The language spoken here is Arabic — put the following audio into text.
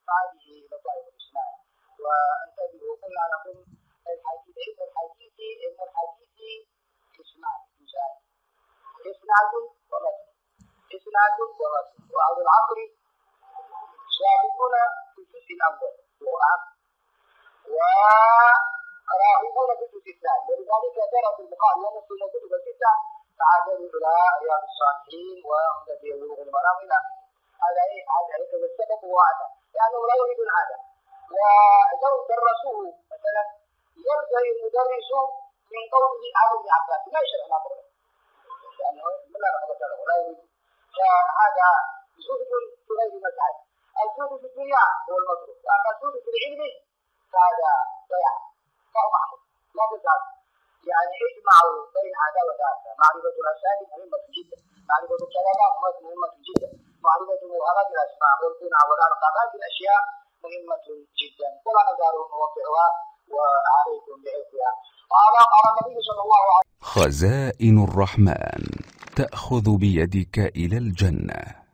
هذه لطائف الإسلام. وانتبهوا قلنا لكم الحديث علم الحديث إسناد ومتن وأهل العصر شاهدون في الجزء الأول وراغبون في الجزء الثاني، ولذلك درس البخاري ومسلم الكتب الستة تعادلوا إلى رياض الصالحين وعمدة بلوغ المرام إلى هذا السبب هو هذا، لأنهم لا يريدون هذا. ولو درسوه مثلا يبدأ المدرس من قوله عن ابن عباس لا يشرح ما قوله، لأنه لا رغبة له ولا يريد. فهذا زهد في غير مسعد. الزهد في الدنيا هو المطلوب، أما الزهد في العلم فهذا ضياع، فهو محمود لا تزال. يعني اجمعوا بين هذا وذاك. معرفة الأساليب مهمة جدا، معرفة الكلمات مهمة جدا، معرفة مهارات الأسماء والبناء والألقابات الأشياء مهمة جدا، ولا نزال نوضحها وعليكم بحفظها. وهذا قال النبي صلى الله عليه وسلم: خزائن الرحمن تأخذ بيدك إلى الجنة.